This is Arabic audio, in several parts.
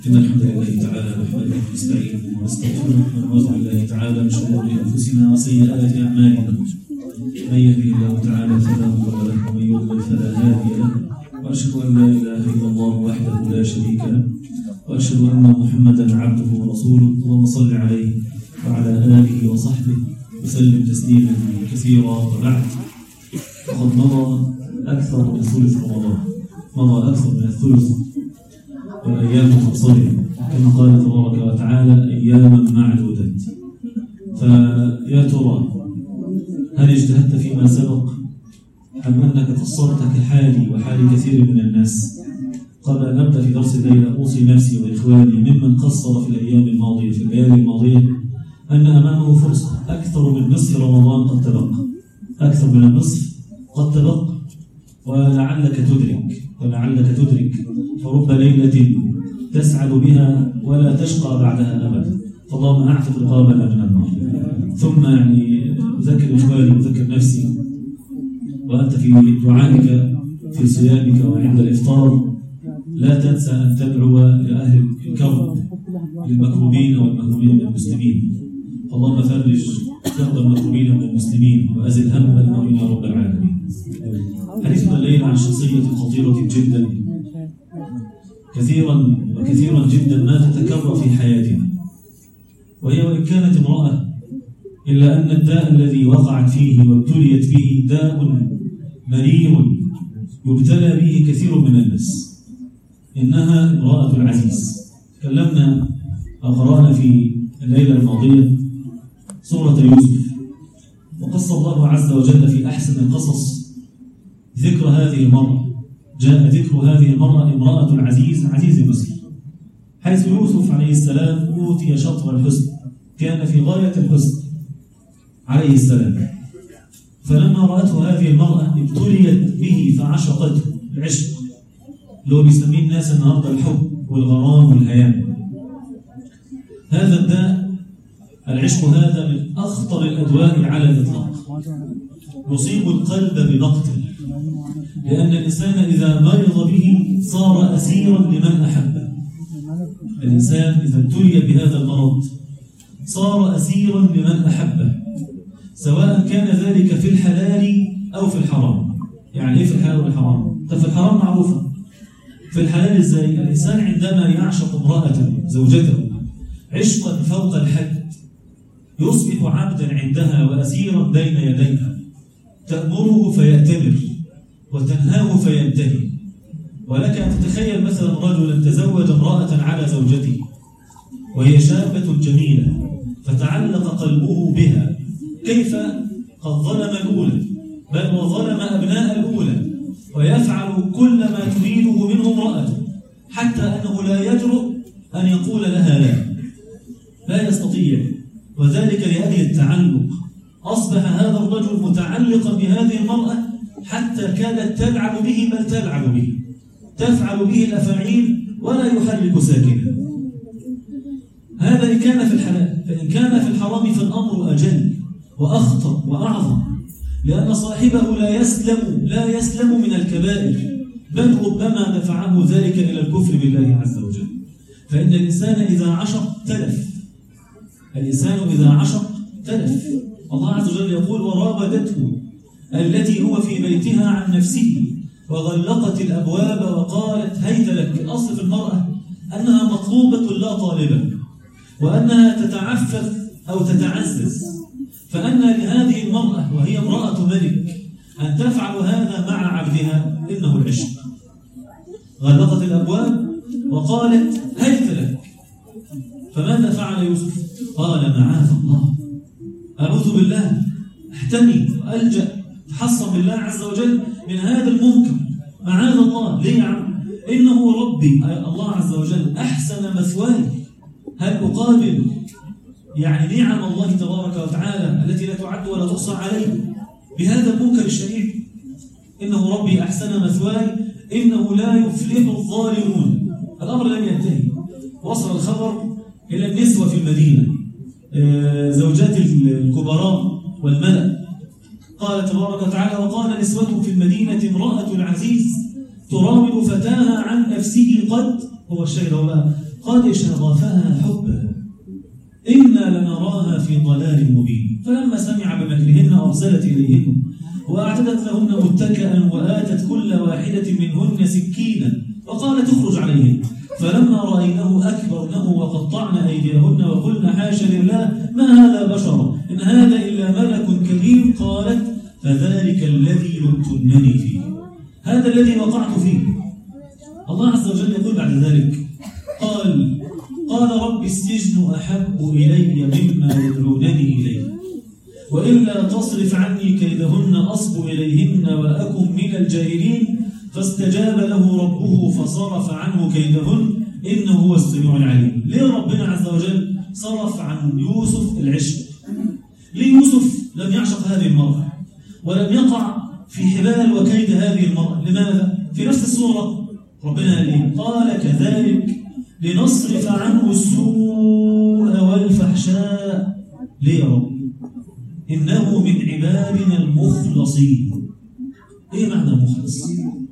إن الحمد لله تعالى نحمده ونستعينه ونستغفره ونعوذ بالله تعالى من شرور أنفسنا وسيئات أعمالنا. من يهده الله تعالى فلا مضل له ومن يضلل فلا هادي له، وأشهد أن لا إله إلا الله وحده لا شريك له، وأشهد أن محمدا عبده ورسوله. اللهم صل عليه وعلى آله وصحبه وسلم تسليما كثيرا. وبعد، وقد مضى أكثر من ثلث رمضان، مضى أكثر من الثلث والأيام تنصرم كما قال تبارك وتعالى أياما معدودات. فيا ترى، هل اجتهدت فيما سبق أم أنك قصرت كحالي وحال كثير من الناس؟ قبل أن نبدأ في درس الليلة أوصي نفسي وإخواني ممن قصر في الأيام الماضية في الليالي الماضية أن أمامه فرصة. أكثر من نصف رمضان قد تبقى، أكثر من النصف قد تبقى، ولعلك تدرك فرب ليلة تسعد بها ولا تشقى بعدها أبدا. فاللهم أعتق رقابنا من النار. ثم أذكر إخواني وأذكر نفسي، وأنت في دعائك في صيامك وعند الإفطار لا تنسى أن تدعو لأهل الكرب، للمكروبين والمهمومين من المسلمين. اللهم فرج كرب المكروبين من المسلمين وأزل هم المؤمنين يا رب العالمين. حديثنا الليلة عن شخصية خطيرة جدا، كثيرا جدا ما تتكرر في حياتنا، وهي وإن كانت امرأة إلا أن الداء الذي وقعت فيه وابتليت به داء مرير يبتلى به كثير من الناس. إنها امرأة العزيز. تكلمنا أو قرأنا في الليلة الماضية سورة يوسف، وقص الله عز وجل في أحسن القصص ذكر هذه المرأة. جاء ذكر هذه المرأة امرأة العزيز، عزيز مصر، حيث يوسف عليه السلام أوتي شطر الحسن، كان في غاية الحسن عليه السلام. فلما رأته هذه المرأة ابتليت به فعشقته، العشق اللي هو بيسميه الناس النهارده الحب والغرام والهيام. هذا الداء، العشق، هذا من أخطر الأدواء على الإطلاق، يصيب القلب بنقتل، لأن الإنسان إذا مرض به صار أسيرا لمن أحبه. الإنسان إذا ابتلي بهذا المرض صار أسيرا لمن أحبه، سواء كان ذلك في الحلال أو في الحرام. يعني إيه في الحلال والحرام؟ في الحرام معروفة، في الحلال إزاي؟ الإنسان عندما يعشق امرأة زوجته عشقا فوق الحد يصبح عبدا عندها وأسيرا بين يديها، تأمره فيأتمر وتنهاه فينتهي. ولك أن تتخيل مثلا رجلا تزوج امرأة على زوجته وهي شابة جميلة فتعلق قلبه بها، كيف قد ظلم الأولى، بل وظلم أبناء الأولى، ويفعل كل ما تريده منه امرأته، حتى أنه لا يجرؤ أن يقول لها لا يستطيع. وذلك لأجل التعلق. أصبح هذا الرجل متعلقا بهذه المرأة حتى كادت تلعب به، بل تلعب به، تفعل به الأفاعيل ولا يحرك ساكنا. هذا إن كان في الحلال، فإن كان في الحرام فالأمر أجل وأخطر وأعظم، لأن صاحبه لا يسلم من الكبائر، بل ربما دفعه ذلك إلى الكفر بالله عز وجل. فإن الإنسان إذا عشق تلف، الله عز وجل يقول وراودته التي هو في بيتها عن نفسه وغلقت الأبواب وقالت هيت لك. الأصل في المرأة أنها مطلوبة لا طالبة، وأنها تتعفف أو تتعزز. فأن لهذه المرأة وهي امرأة ملك أن تفعل هذا مع عبدها، إنه العشق. غلقت الأبواب وقالت هيت لك. فماذا فعل يوسف؟ قال معاذ الله، أعوذ بالله، احتمي وألجأ، تحصن بالله عز وجل من هذا المنكر. معاذ الله. ليه يا عم؟ إنه ربي، الله عز وجل، أحسن مثواي. هل أقابل نعم الله تبارك وتعالى التي لا تعد ولا تحصى عليه بهذا المنكر الشديد؟ إنه ربي أحسن مثواي إنه لا يفلح الظالمون. الأمر لم ينتهي، وصل الخبر إلى النسوة في المدينة، زوجات الكبراء والملأ. قال تبارك وتعالى وقال نسوة في المدينة امرأة العزيز تراود فتاها عن نفسه قد هو الشاهد هو قد قد شغفها حبا إنا لنراها في ضلال مبين. فلما سمع بمكرهن أرسلت إليهن وأعتدت لهن متكئا وآتت كل واحدة منهن سكينا وقالت اخرج عليهن. فلما رأينه أكبرنه وقطعن أيديهن وقلن حاشا لله ما هذا بشر إن هذا إلا ملك كريم. قالت فذلك الذي لمتنني فيه، هذا الذي وقعت فيه. الله عز وجل يقول بعد ذلك قال رب السجن أحب إلي مما يدعونني إليه وإلا تصرف عني كيدهن أصب إليهن وأكن من الجاهلين. فاستجاب له ربه فصرف عنه كيدهن إنه هو السميع العليم. ليه ربنا عز وجل صرف عن يوسف العشق؟ ليه يوسف لم يعشق هذه المرأة ولم يقع في حبال وكيد هذه المرأة؟ لماذا؟ في نفس السورة ربنا قال كذلك لنصرف عنه السوء والفحشاء. ليه يا رب؟ إنه من عبادنا المخلصين. إيه معنى المخلص؟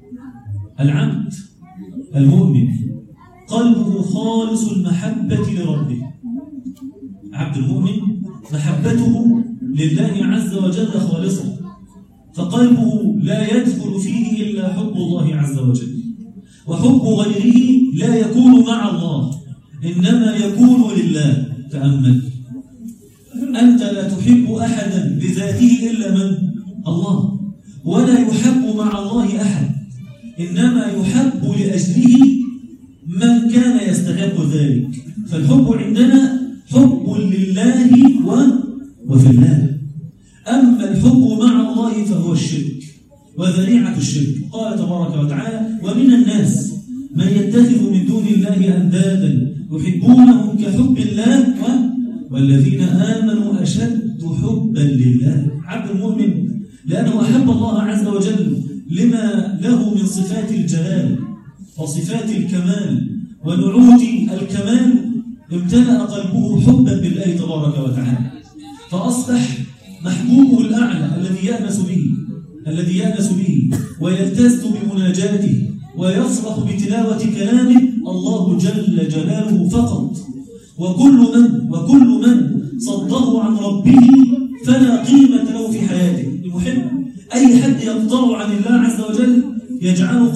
العبد المؤمن قلبه خالص المحبة لربه. عبد المؤمن محبته لله عز وجل خالصة، فقلبه لا يدخل فيه إلا حب الله عز وجل، وحب غيره لا يكون مع الله إنما يكون لله. تأمل، أنت لا تحب أحدا بذاته إلا من؟ الله، ولا يحب مع الله أحد إنما يحب لأجله من كان يستحق ذلك. فالحب عندنا حب لله وفي الله. أما الحب مع الله فهو الشرك وذريعة الشرك. قال تبارك وتعالى ومن الناس من يتخذ من دون الله أندادا يحبونهم كحب الله والذين آمنوا أشد حبا لله. عبد المؤمن لأنه أحب الله عز وجل لما له من صفات الجلال وصفات الكمال ونعوت الكمال، امتلأ قلبه حبا بالله تبارك وتعالى، فأصبح محبوبه الأعلى الذي يأنس به ويلتز بمناجاته ويفرح بتلاوة كلامه الله جل جلاله فقط. وكل من صده عن ربه فلا قيمة له في حياته. المحب أي حد يقطع عن الله عز وجل يجعله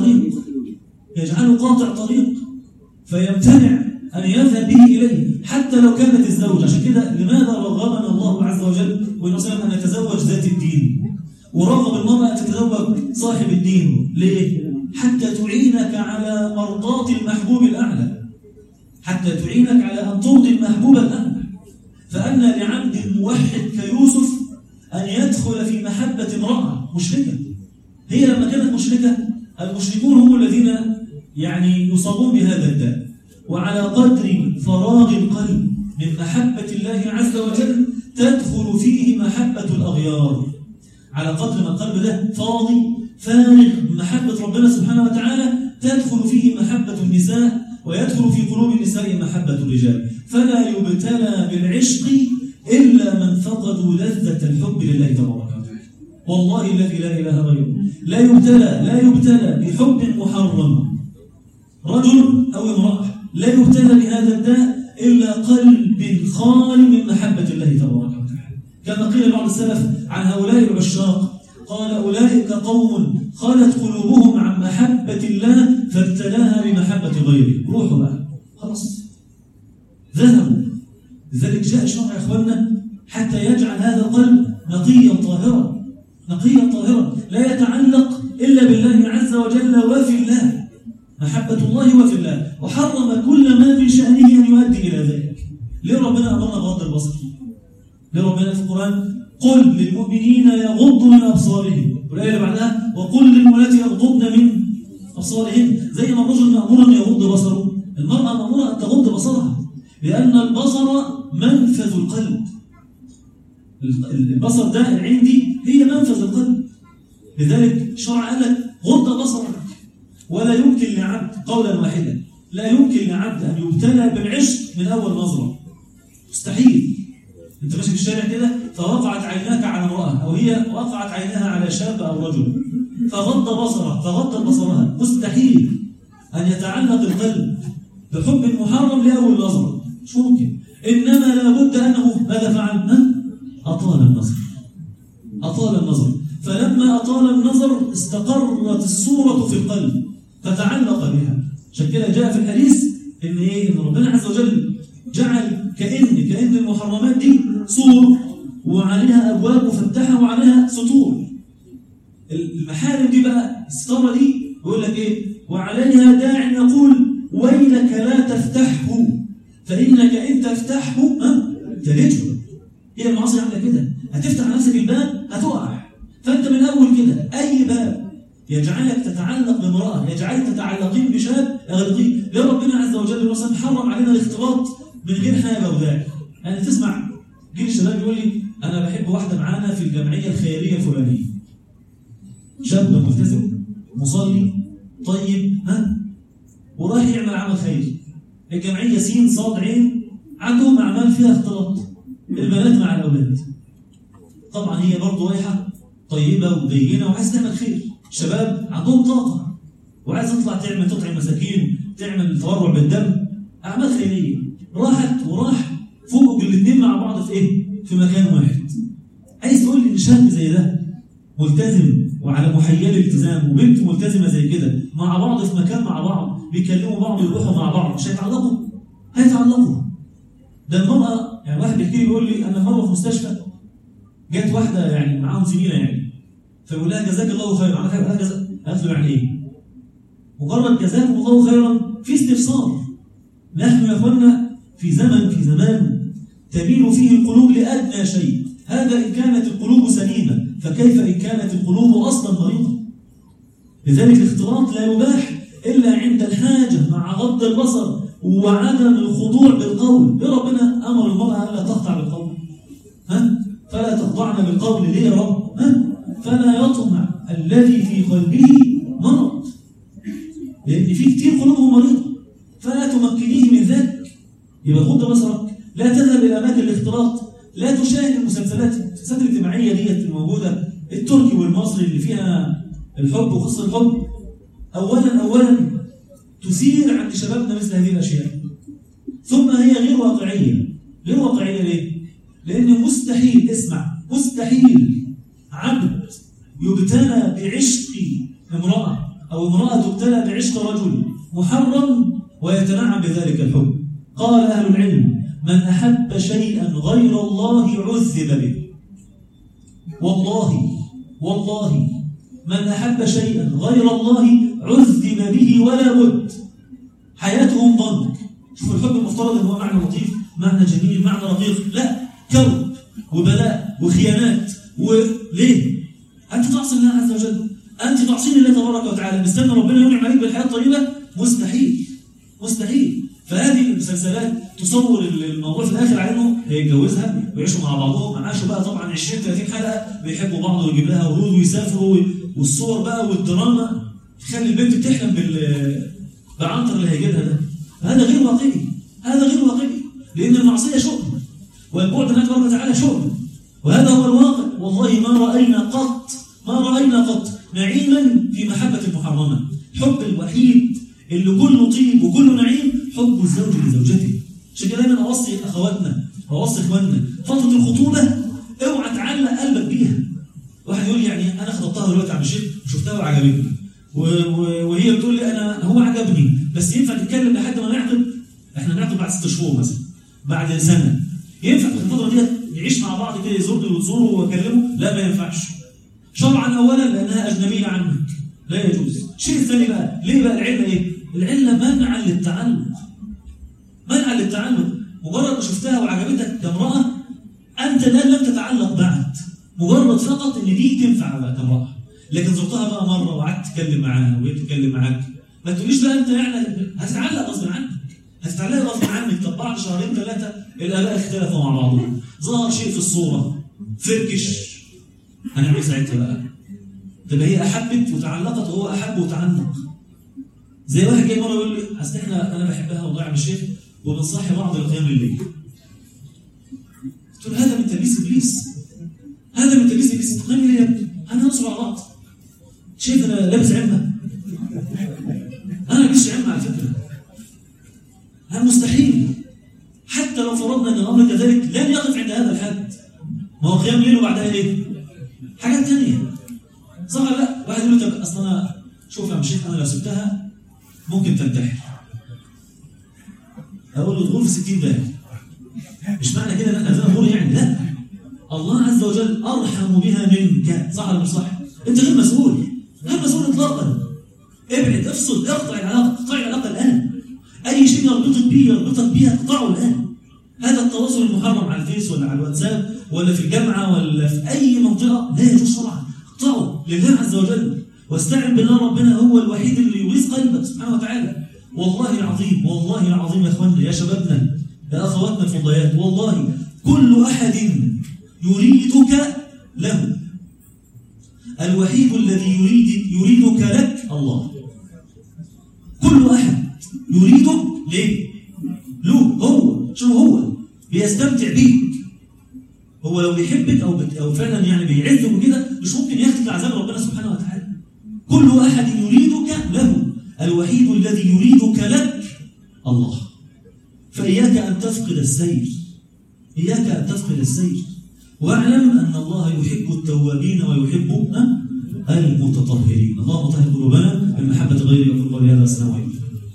قاطع طريق فيمتنع أن يذهب به إليه حتى لو كانت الزوجة. عشان كده لماذا رغبنا الله عز وجل ونسلم أن نتزوج ذات الدين، ورغب المرأة أن تتزوج صاحب الدين؟ ليه؟ حتى تعينك على مرضاة المحبوب الأعلى، حتى تعينك على أن ترضي المحبوب الأعلى. فأن لعبد موحد كيوسف أن يدخل في محبة امرأة مشركة. هي لما كانت مشركة المشركون هم الذين يصابون بهذا الداء. وعلى قدر فراغ القلب من محبة الله عز وجل تدخل فيه محبة الأغيار. على قدر ما القلب ده فاضي فارغ من محبة ربنا سبحانه وتعالى تدخل فيه محبة النساء ويدخل في قلوب النساء محبة الرجال. فلا يبتلى بالعشق إلا من فقدوا لذة الحب لله تبارك وتعالى. والله الذي لا إله غيره لا يبتلى بحب محرم رجل أو امرأة، لا يبتلى بهذا الداء إلا قلب خال من محبة الله تبارك وتعالى. كما قيل بعض السلف عن هؤلاء العشاق قال أولئك قوم خلت قلوبهم عن محبة الله فابتلاها بمحبة غيره. روحوا بقى خلاص ذهبوا. لذلك جاء الشرع يا إخواننا حتى يجعل هذا القلب نقيا طاهرا لا يتعلق إلا بالله عز وجل وفي الله، محبة الله وفي الله، وحرم كل ما في شأنه أن يؤدي إلى ذلك. ليه ربنا أمرنا بغض البصر؟ ليه ربنا في القرآن قل للمؤمنين يغضوا من أبصارهم، والآية اللي بعدها وقل للمؤمنات يغضضن من أبصارهن. زي ما الرجل مأمور أن يغض بصره، المرأة مأمورة أن تغض بصرها، لأن البصر منفذ القلب. البصر ده عندي هي منفذ القلب. لذلك الشرع قال لك غض بصرك. ولا يمكن لعبد قولا واحدا، لا يمكن لعبد أن يبتلى بالعشق من أول نظرة، مستحيل. أنت ماشي في الشارع كده فوقعت عيناك على امرأة أو هي وقعت عينها على شاب أو رجل فغض بصرها، مستحيل أن يتعلق القلب بحب محرم لأول نظر، مش ممكن. إنما لابد أنه ماذا فعل؟ أطال النظر. أطال النظر، فلما أطال النظر استقرت الصورة في القلب فتعلق بها. عشان كده جاء في الحديث إن إن ربنا عز وجل جعل كأن المحرمات دي سور وعليها أبواب مفتحة وعليها سطور. المحارم دي بقى الستارة دي يقول لك وعليها داع يقول ويلك لا تفتحه فإنك إن تفتحه تلجه. هي المعاصي عامله كده، هتفتح نفسك الباب هتقع. فأنت من أول كده أي باب يجعلك تتعلق بامرأة، يجعلك تتعلقين بشاب أغلقين. ليه ربنا عز وجل مثلا حرم علينا الاختلاط من غير حاجة وذاك؟ يعني تسمع جيل الشباب يقول لي أنا بحب واحدة معانا في الجمعية الخيرية الفلانية، شاب ملتزم مصلي طيب وراح يعمل عمل خيري. الجمعية سين صاد عين عندهم أعمال فيها اختلاط، البنات مع الأولاد. طبعا هي برضه رايحة طيبة ودينة وعايز تعمل خير. شباب عندهم طاقة وعايز تطلع تعمل تطعم مساكين، تعمل تبرع بالدم، أعمال خيرية. راحت وراح فوقوا الاثنين مع بعض في مكان واحد. عايز تقول لي إن شاب زي ده ملتزم وعلى محيال الالتزام وبنت ملتزمة زي كده مع بعض في مكان مع بعض بيكلموا بعض ويروحوا مع بعض مش هيتعلقوا؟ هيتعلقوا. ده المرأة يعني واحد بيحكي لي بيقول لي أنا مرة في مستشفى جت واحدة يعني معاهم زميلة يعني فيقول لها جزاك الله خيرا. عارف يقول لها جزاك؟ قالت له يعني إيه؟ مجرد جزاكم الله خيرا في استفسار. نحن يا أخوانا في زمان تميل فيه القلوب لأدنى شيء. هذا إن كانت القلوب سليمة، فكيف إن كانت القلوب أصلا مريضة؟ لذلك الاختلاط لا يباح إلا عند الحاجة مع غض البصر وعدم الخضوع بالقول. ليه ربنا أمر المرأة ألا تخضع بالقول؟ فلا تخضعن بالقول ليه يا رب؟ فلا يطمع الذي في قلبه مرض، لأن في كتير قلوبهم مريضة فلا تمكنيه من ذلك. يبقى غض بصرك، لا تذهب إلى أماكن الاختلاط، لا تشاهد المسلسلات الاجتماعية ديت الموجودة التركي والمصري اللي فيها الحب وقصة الحب. أولا تثير عند شبابنا مثل هذه الأشياء، ثم هي غير واقعية. غير واقعية ليه؟ لأن مستحيل، اسمع، مستحيل عبد يبتلى بعشق امرأة أو امرأة تبتلى بعشق رجل محرم ويتنعم بذلك الحب. قال أهل العلم من أحب شيئا غير الله عذب به. والله من أحب شيئا غير الله عذب به ولا بد. حياتهم ضنك. شوف الحب المفترض ان هو معنى لطيف، معنى جميل، معنى رقيق، لا، كرب وبلاء وخيانات. وليه؟ أنت تعصي الله عز وجل، أنت تعصين الله تبارك وتعالى، مستنى ربنا ينعم عليك بالحياة الطيبة؟ مستحيل. فهذه المسلسلات تصور الموضوع في الآخر على إنه هيتجوزها ويعيشوا مع بعضهم. عاشوا بقى طبعا 20-30 حلقة بيحبوا بعض ويجيب لها ورود ويسافروا، والصور بقى والدراما تخلي البنت تحلم بالعنتر اللي هيجيبها ده. هذا غير واقعي، لأن المعصية شؤم والبعد عن الله تبارك وتعالى شؤم، وهذا هو الواقع. والله ما رأينا قط نعيما في محبة المحرمة. الحب الوحيد اللي كله طيب وكله نعيم حب الزوج لزوجته. عشان كده دايما اوصي اخواتنا واوصي اخواننا فتره الخطوبه اوعى تعلق قلبك بيها. واحد يقول لي يعني انا خطبتها دلوقتي عم شيخ وشفتها وعجبتني وهي بتقول لي انا هو عجبني، بس ينفع تتكلم لحد ما نعقد؟ احنا نعقد بعد 6 شهور مثلا، بعد سنه. ينفع في الفتره دي نعيش مع بعض كده، يزورني وتزوره واكلمه؟ لا، ما ينفعش شرعا. اولا لانها اجنبيه عنك لا يجوز. الشيء الثاني بقى، ليه بقى العله ايه؟ العله منعا للتعلق. مجرد ما شفتها وعجبتك كامراه انت الان لم تتعلق بعد، مجرد فقط ان دي تنفع بقى كامراه. لكن زرتها بقى مره وقعدت تتكلم معاها وهي تتكلم معاك، ما تقوليش بقى انت يعني هتتعلق غصب عنك. طب بعد 2-3 الاباء اختلفوا مع بعضهم، ظهر شيء في الصوره فركش، هنعمل ساعتها بقى؟ تبقى هي احبت وتعلقت وهو احب وتعلق. زي واحد جاي مره يقول لي اصل انا بحبها والله يا عم الشيخ وبنصحي بعض لقيام الليل. قلت له هذا من تلبيس ابليس، تقيم ليه يا ابني؟ انا هنصب على بعض. شايف انا لابس عمه؟ انا ما لابسش عمه على فكره. حتى لو فرضنا ان الامر كذلك لن يقف عند هذا الحد. ما هو قيام ليل وبعدها ايه؟ حاجات ثانيه. صح ولا لا؟ واحد يقول لك اصل انا شوف يا شيخ، انا لو سبتها ممكن تنتحر. اقول له دخول في 60 باب. مش معنى كده ان احنا عايزين نقول يعني لا. الله عز وجل ارحم بها منك، صح ولا مش صح؟ انت غير مسؤول، غير مسؤول اطلاقا. ابعد، افصل، اقطع العلاقه، اقطع العلاقه الان. اي شيء يربطك بيها اقطعه الان. هذا التواصل المحرم على الفيس ولا على الواتساب ولا في الجامعه ولا في اي منطقه لا يجوز شرعا. اقطعه لله عز وجل، واستعن بالله، ربنا هو الوحيد اللي يغيث قلبك سبحانه وتعالى. والله العظيم، والله العظيم يا اخواننا، يا شبابنا، يا اخواتنا الفضيات، والله كل احد يريدك له. الوحيد الذي يريدك لك الله. كل احد يريدك ليه؟ له هو. شو هو؟ بيستمتع بيك. هو لو بيحبك او فعلا يعني بيعزك وكده مش ممكن ياخذ عذاب ربنا سبحانه وتعالى. كل احد يريدك له. الوحيد الذي يريدك لك الله. فإياك أن تفقد السير، إياك أن تفقد السير، واعلم أن الله يحب التوابين ويحب المتطهرين. اللهم طهر قلوبنا من محبة غيرك وقل قولي هذا. السلام عليكم.